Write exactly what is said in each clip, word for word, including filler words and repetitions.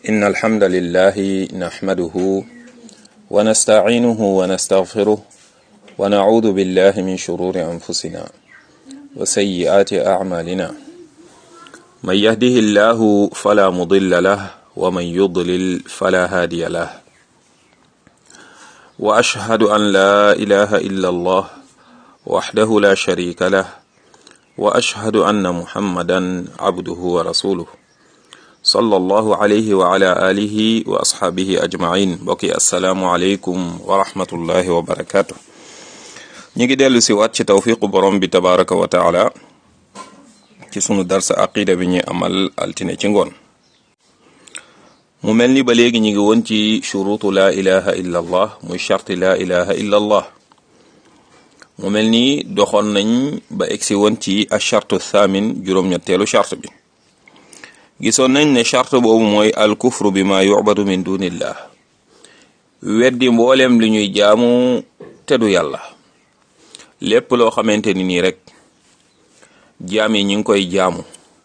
إن الحمد لله نحمده ونستعينه ونستغفره ونعوذ بالله من شرور أنفسنا وسيئات أعمالنا من يهده الله فلا مضل له ومن يضلل فلا هادي له وأشهد أن لا إله إلا الله وحده لا شريك له وأشهد أن محمدا عبده ورسوله صلى الله عليه وعلى آله وأصحابه أجمعين بقي السلام عليكم ورحمة الله وبركاته نيجي ديالو سي وات سي توفيق بروم بي تبارك وتعالى ci sunu darsa aqida bi ñuy amal altine ci ngoon mu mel ni ba léegi ñu ngi woon ci shurutu la ilaha illa allah muy charti la ilaha illa allah mu mel ni doxoon nañ ba egsi woon ci achartu thamin juróom-ñetteelu chart bi gisoon nañ ne charte boobu mooy al kufru bi ma yu'badu min dunillah weddi mboolem li ñuy jaamu te du yàlla lépp loo xamante ni nii rek jaam yi ñi ngi koy jaamu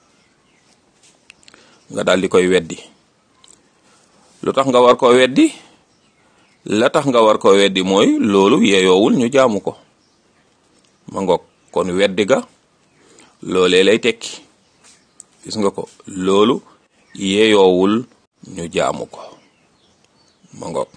nga daal di koy weddi lu tax nga war koo weddi la tax nga war koo weddi mooy loolu yeyoowul ñu jaamu ko ma ngoog kon weddi ga loolee lay tekki gis nga ko loolu yeyoowul ñu jaamu ko ma ngoog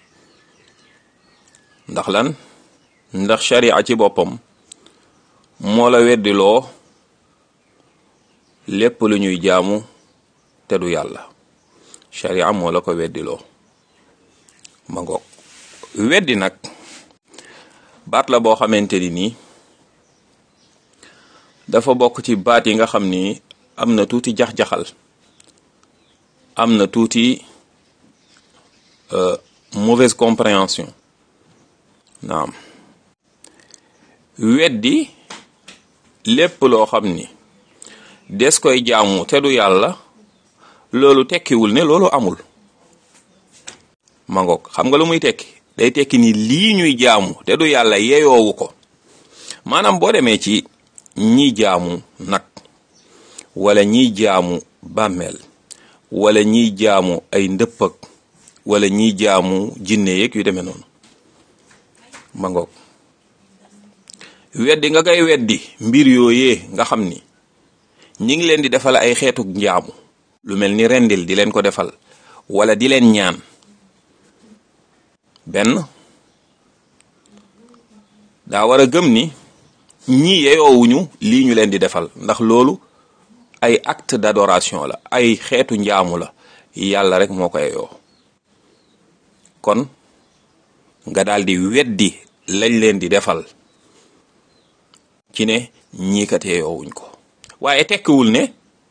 ndax lan ndax sharia ci boppam moo la weddiloo lépp lu ñuy jaamu te du yàlla sharia moo la ko weddiloo ma ngoog weddi nag baat la boo xamante ni nii dafa bokk ci baat yi nga xam ni am na tuuti jax-jaxal am na tuuti euh, mauvaise compréhension naam weddi lépp loo xam ni des koy jaamu te du yàlla loolu tekkiwul ne loolu amul mangoog xam nga lu muy tekki day tekki ni lii ñuy jaamu te du yàlla yeyoowu ko maanaam boo demee ci ñi jaamu nag wala ñiy jaamu bàmmeel wala ñiy jaamu ay ndëppëg wala ñiy jaamu jinne yeeg yu demee noonu mangoog weddi nga koy weddi mbir yooyee nga xam ni ñi ngi leen di defal ay xeetu njaamu lu mel ni rendil di leen ko defal wala di leen ñaan benn daa war a gëm ni ñii yeyoowuñu lii ñu leen di defal ndax loolu ay acte d'adoration la ay xeetu njaamu la yàlla rek moo ko yeyoo kon nga daal di weddi lañ leen di defal ci ne ñii kat yeyoowuñ ko waaye tekkiwul ne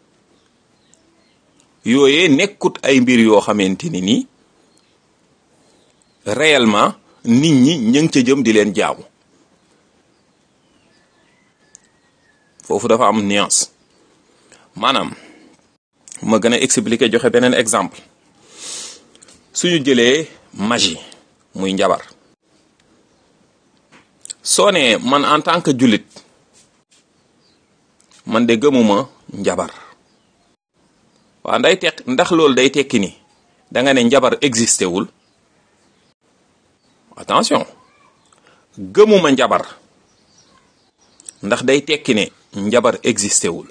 yooyee nekkut ay mbir yoo xamante ni nii réellement nit ñi ña ngi ca jëm di leen jaamu foofu dafa am nuance maanaam ma gën a expliquer joxe beneen exemple suñu jëlee magie muy njabar soo ne man en tant que jullit man de gëmuma njabar waa nday tek ndax loolu day tekki ni da nga ne njabar existé wul attention gëmuma njabar ndax day tekki ne njabar existé wul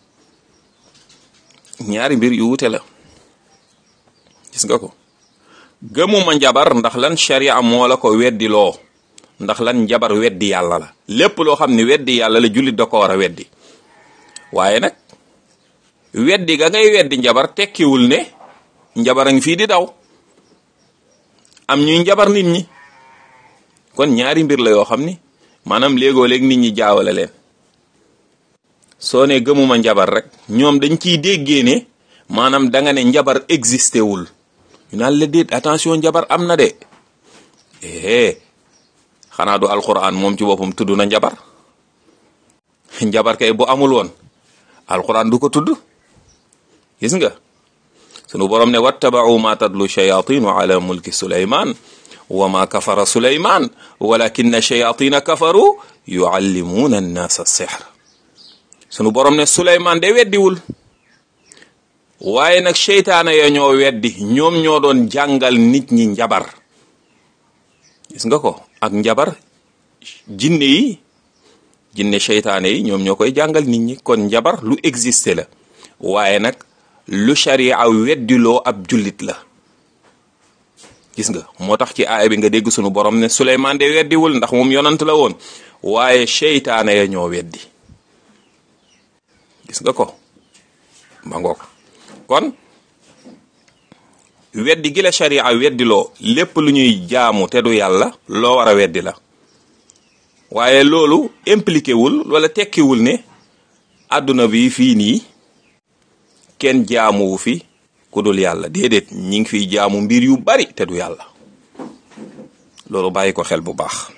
ñaari mbir yu wute la gis nga ko gëmuma njabar ndax lan sharia moo la ko weddi loo ndax lan njabar weddi yàlla la lépp loo xam ne weddi yàlla la jullit da ko war a weddi waaye nag weddi ga ngay weddi njabar tekkiwul ne njabar a ngi fii di daw am ñuy njabar nit ñi kon ñaari mbir la yoo xam ni maanaam léegoo léeg nit ñi jaawale leen soo ne gëmuma njabar rek ñoom dañ ciy déggee ne maanaam da nga ne njabar existé wul ñu naan la déet attention njabar am na de eh xanaa du alquran moom ci boppam tudd na njabar njabar kay bu amul woon alquran du ko tudd gis nga sunu borom ne wattaba'u ma tadlu shayatinu ala mulki suleyman wa ma kafara suleyman walakinna shayatina kafaru yuallimuna annasa as-sihr sunu borom ne suleyman de weddiwul waaye nag seytaane ya ñoo weddi ñoom ñoo doon jàngal nit ñi njabar gis nga ko ak njabar jinne yi jinne seytaane yi ñoom ñoo koy jàngal nit ñi kon njabar lu existé la waaye nag lu sharia weddiloo ab jullit la gis nga moo tax ci aaya bi nga dégg sunu borom ne Suleymaan de weddiwul ndax moom yonant la woon waaye seytaane ya ñoo weddi gis nga ko ma ngoog kon weddi gi la sharia weddiloo lépp lu ñuy jaamu te du yàlla loo war a weddi la waaye loolu impliqué wul wala tekkiwul ne àdduna bi fii nii kenn jaamuwu fi ku dul yàlla déedéet ñi ngi fiy jaamu mbir yu bari te du yàlla loolu bàyyi ko xel bu baax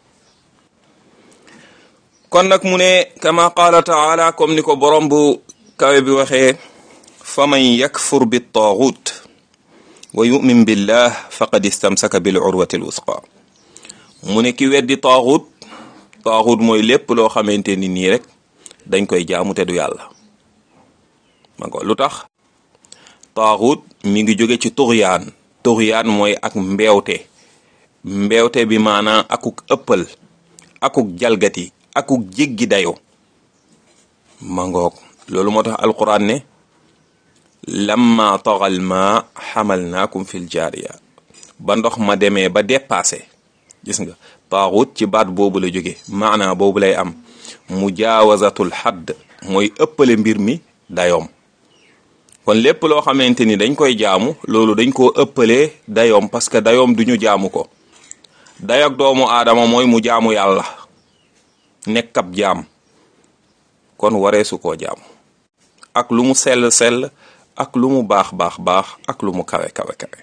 kon nag mu ne kama qaala taala comme ni ko borom bu kawe bi waxee fa man yakfur bi taaxut wa yumin billah faqad istamsaka bil urwati al wusqa mu ne ki weddi taaxut taaxut mooy lépp loo xamante ni nii rek dañ koy jaamu te du yàlla ma ko lu tax taaxut mi ngi jóge ci tuxyaan tuxyaan mooy ak mbeewte mbeewte bi maanaam akuk ëppal akuk jalgati akuk jéggi dayo ma ngoog loolu moo tax alquran ne lamma taxal ma xamalnaakum fil jaariya ba ndox ma demee ba dépassé gis nga taaxut ci baat boobu la jóge maanaa boobu lay am mujaawazatul xadd mooy ëppale mbir mi dayoom kon lépp loo xamante ni dañ koy jaamu loolu dañ koo ëppalee dayoom parce que dayoom duñu jaamu ko dayoog doomu aadama mooy mu jaamu yàlla nekk ab jaam kon wareesu koo jaamu ak lu mu sell sell ak lu mu baax baax baax ak lu mu kawe kawe kawe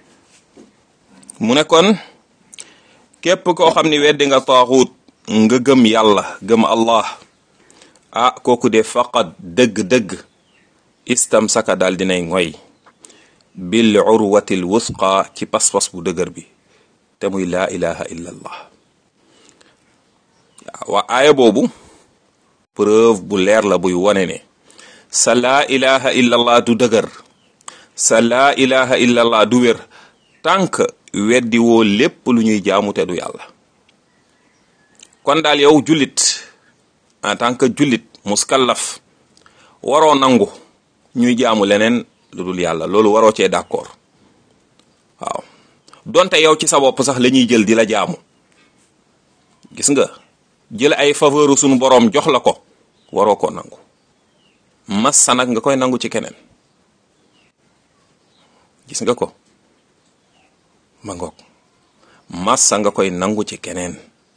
mu ne kon képp koo xam ni weddi nga taaxut nga gëm yàlla gëm allah ah kooku de faqat dëgg-dëgg istamsaka daal dinay ngoy bil urwatil wusqa ci pas-pas bu dëgër bi te muy laa ilaha illa allah waa aaya boobu preuve bu leer la buy wone ne sa laa ilaha illa allah du dëgër sa laa ilaha illa allah du wér tànk weddi woo lépp lu ñuy jaamu te du yàlla kon daal yow jullit en tant que jullit muskallaf waroo nangu ñuy jaamu leneen lu dul yàlla loolu waroo cee d'accord waaw donte yow ci sa bopp sax la ñuy jël di la jaamu gis nga jël ay faveur sunu boroom jox la ko waroo ko nangu massa nag nga koy nangu ci keneen gis nga ko ma ngoog massa nga koy nangu ci keneen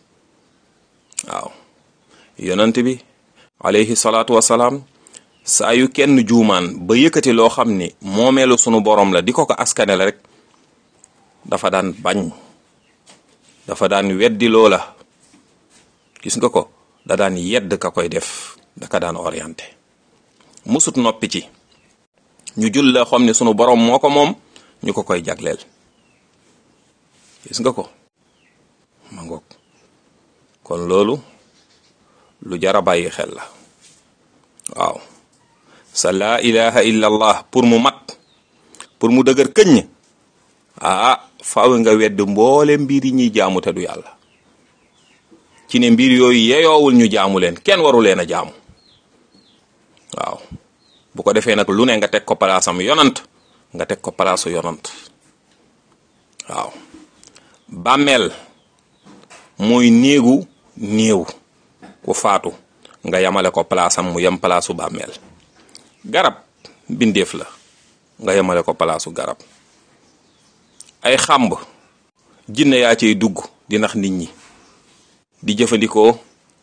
waaw yonent bi alayhi salaatu wasalaam saa yu kenn juumaan ba yëkkati loo xam ni moomeelu sunu borom la di ko ko askane la rek dafa daan bañ dafa daan weddi loola gis nga ko da daan yedd ka koy def da ka daan orienté musut noppi ci ñu jul la xam ne sunu borom moo ko moom ñu ko koy jagleel gis nga ko ma ngoog kon loolu lu jara bàyyi xel la waaw sa laa ilaha illa allah pour mu mat pour mu dëgër këññ ah faaw nga wedd mboole mbir yi ñuy jaamu te du yàlla ci ne mbir yooyu yeyoowul ñu jaamu leen kenn waru leen a jaamu waaw bu ko defee nag lu ne nga teg ko palaasam yonant nga teg ko palaasu yonant waaw bàmmeel mooy néegu néew ku faatu nga yamale ko palaasam mu yem palaasu bàmmeel garab bindeef la nga yemale ko palaasu garab ay xàmb jinne yaa ciy dugg di nax nit ñi di jëfandikoo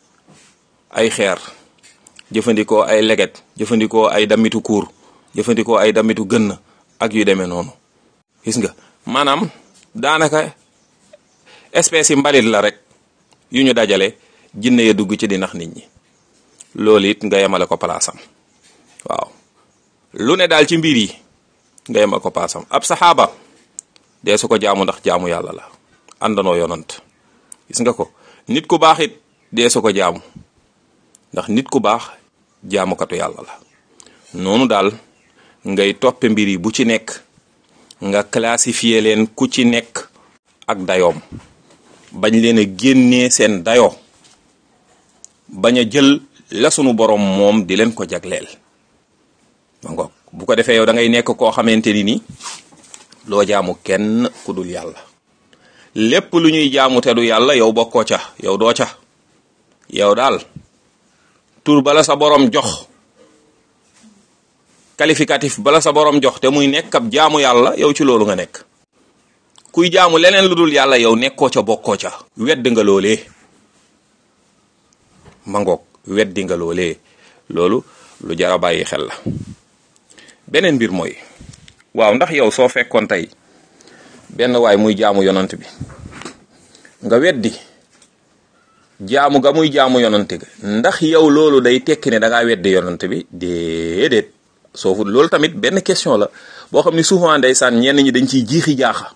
ay xeer jëfandikoo ay leget jëfandikoo ay damitu kuur jëfandikoo ay damitu gënn ak yu demee noonu gis nga maanaam daanaka espèce yi mbalit la rek yu ñu dajale jinne ya dugg ci di nax nit ñi loolu it nga yemale ko palaasam waaw lu ne daal ci mbir yi nga yemal ko palaasam ab saxaaba dee su ko jaamu ndax jaamu yàlla la àndanoo yonant gis nga ko nit ku baax it dee su ko jaamu ndax nit ku baax jaamukatu yàlla la noonu daal ngay toppe mbir yi bu ci nekk nga classifier leen ku ci nekk ak dayoom bañ leen a génnee seen dayoo bañ a jël la sunu borom moom di leen ko jagleel ma ngoog bu ko defee yow da ngay nekk koo xamante ni ni loo jaamu kenn ku dul yàlla lépp lu ñuy jaamu te du yàlla yow bokkoo ca yow doo ca yow daal tur bala sa borom jox qualificatif bala sa borom jox te muy nekk ab jaamu yàlla yow ci loolu nga nekk kuy jaamu leneen lu dul yàlla yow nekkoo ca bokkoo ca wedd nga loolee ma ngoog weddi nga loolee loolu lu jar a bàyyi xel la beneen mbir mooy waaw ndax yow soo fekkoon tey benn waay muy jaamu yonant bi nga weddi jaamu ga muy jaamu yonant ga ndax yow loolu day tekki ne da ngaa weddi yonant bi déedéet soofu loolu tamit benn question la boo xam ni souvent ndeysaan ñenn ñi dañ ciy jiixi jaaxa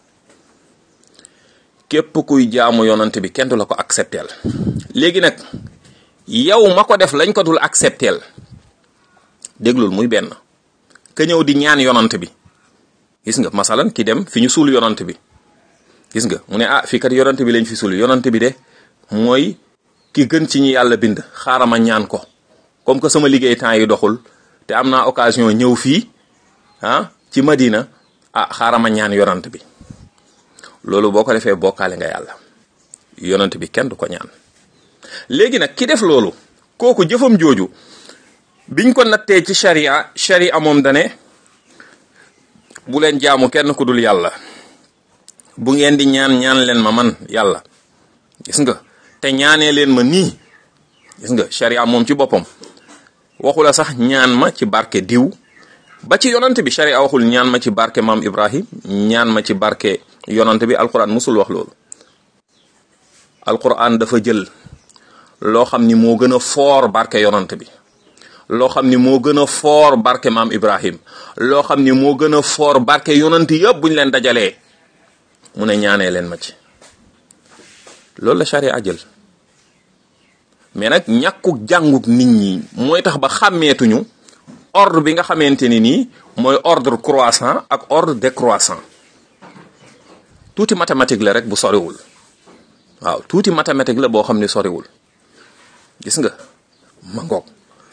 képp kuy jaamu yonant bi kenn du la ko accepteel léegi nag yow ma ko def lañ ko dul accepteel déglul muy benn ka ñëw di ñaan yonant bi gis nga masalan ki dem fi ñu suul yonant bi gis nga mu ne ah fii kat yonant bi lañ fi suul yonant bi de mooy ki gën ci ñi yàlla bind xaaral ma ñaan ko comme que sama liggéey temps yi doxul te am naa occasion ñëw fii ah ci Madina ah xaaral ma ñaan yonant bi loolu boo ko defee bokkaale nga yàlla yonant bi kenn du ko ñaan léegi nag ki def loolu kooku jëfam jooju biñ ko nattee ci sharia sharia moom dane bu leen jaamu kenn ku dul yàlla bu ngeen di ñaan ñaan leen ma man yàlla gis nga te ñaanee leen ma nii gis nga sharia moom ci boppam waxu la sax ñaan ma ci barke diw ba ci yonant bi sharia waxul ñaan ma ci barke maam Ibrahim ñaan ma ci barke yonant bi alquran musul wax loolu alquran dafa jël loo xam ni moo gën a foor barke yonant bi loo xam ni moo gën a foor barke maam Ibrahim loo xam ni moo gën a foor barke yonant yëpp buñ leen dajalee mu ne ñaanee leen ma ci loolu la sharia jël mais nag ñàkkuk jànguk nit ñi mooy tax ba xàmmeetuñu ordre bi nga xamante ni nii mooy ordre croissant ak ordre décroissant tuuti mathématique la rek bu soriwul waaw tuuti mathématique la boo xam ni soriwul gis nga ma ngoog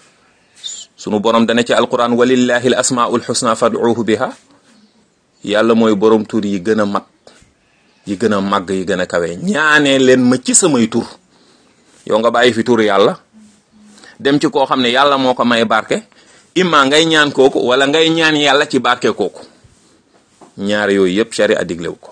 sunu borom dana ci alquran walillahi al asmaul husna fad'uuhu biha yàlla mooy borom tur yi gën a mat yi gën a màgg yi gën a kawe ñaanee leen ma ci samay tur yow nga bàyyi fi tur yàlla dem ci koo xam ne yàlla moo ko may barke imma ngay ñaan kooku wala ngay ñaan yàlla ci barke kooku ñaar yooyu yëpp sharia diglewu ko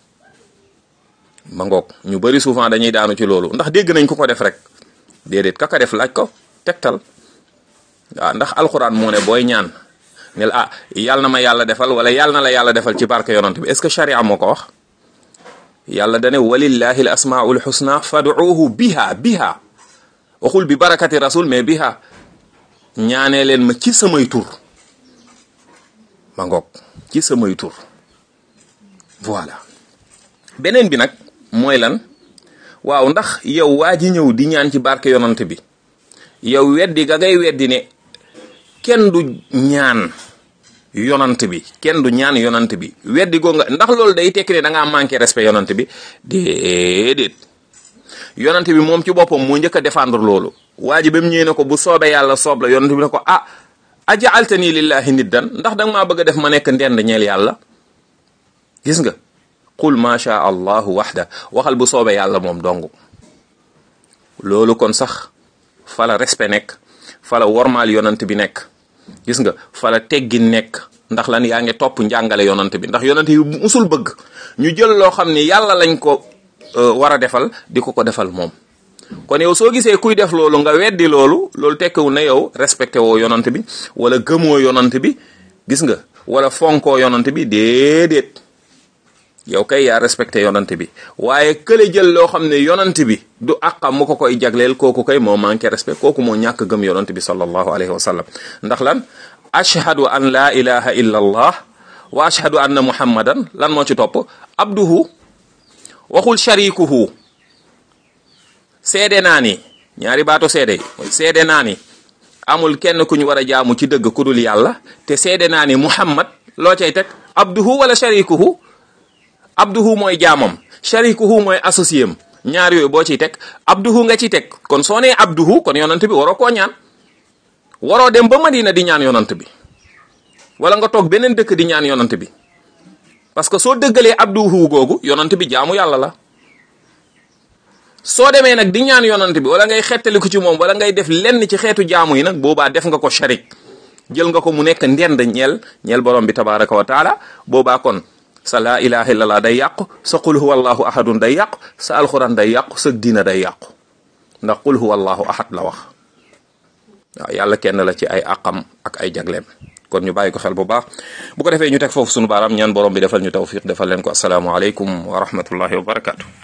ma ngoog ñu bari souvent dañuy daanu ci loolu ndax dégg nañ ko ko def rek déedéet kaka def laaj ko tegtal waaw ndax alxuraan moo ne booy ñaan ne la ah yàlla na ma yàlla defal wala yàlla na la yàlla defal ci barke yonant bi est-ce que sharia moo ko wax yàlla dane walillahi al asmaul husna fad'uuhu biha biha waxul bi barakati rasul mais biha ñaanee leen ma ci samay tur ma ngoog ci samay tur voilà beneen bi nag mooy lan waaw ndax yow waa ji ñëw di ñaan ci barke yonant bi yow weddi ga ngay weddi ne kenn du ñaan yonant bi kenn du ñaan yonant bi weddi goo nga ndax loolu day tekki ne da ngaa manqué respect yonant bi déedéet yonant bi moom ci boppam moo njëkk a défendre loolu waa ji ba mu ñëwee ne ko bu soobee yàlla soob la yonant bi ne ko ah aja'altani lillahi niddan ndax da nga maa bëgg a def ma nekk ndend ñeel yàlla gis nga qul ma sha allahu waxda waxal bu soobee yàlla moom dong loolu kon sax fala respect nekk fala wormaal yonant bi nekk gis nga fala teggin nekk ndax lan yaa ngi topp njàngale yonant bi ndax yonant bi musul bëgg ñu jël loo xam ni yàlla lañ ko war a defal di ko ko defal moom kon yow soo gisee kuy def loolu nga weddi loolu loolu tekkiwul ne yow respecté woo yonant bi wala gëmoo yonant bi gis nga wala fonkoo yonant bi déedéet yow kay yaa respecté yonant bi waaye kële jël loo xam ne yonant bi du àqam mu ko koy jagleel kooku kay moo manqué respect kooku moo ñàkk gëm yonant bi sallallahu alayhi wa sallam ndax lan ashhadu an la ilaha illa allah wa ashhadu anna muhammadan lan moo ci topp abduhu waxul sharikuhu seede naa ni ñaari baatu seede yi seede naa ni amul kenn ku ñu war a jaamu ci dëgg ku dul yàlla te seede naa ni muhammad loo cay teg abduhu wala sharikuhu abduhu mooy jaamam sharikuhu mooy associé am ñaar yooyu boo ciy teg abduhu nga ciy teg kon soo nee abduhu kon yonant bi waroo koo ñaan waroo dem ba Madina di ñaan yonant bi wala nga toog beneen dëkk di ñaan yonant bi parce que soo dëggalee abduhu googu yonant bi jaamu yàlla la soo demee nag di ñaan yonant bi wala ngay xettaliku ci moom wala ngay def lenn ci xeetu jaamu yi nag boobaa def nga ko sharik jël nga ko mu nekk ndend ñeel ñeel borom bi tabaraka wa taala boobaa kon sa laa ilaha illallah day yàqu sa qul huwa allahu ahadun day yàqu sa alxuraan day yàqu sa diina day yàqu ndax qul huwa allahu ahad la wax waaw yàlla kenn la ci ay àqam ak ay jagleem kon ñu bàyyi ko xel bu baax bu ko defee ñu teg foofu sunu baaraam ñaan borom bi defal ñu tawfiq defal leen ko assalaamu aleykum wa rahmatullahi wa barakatu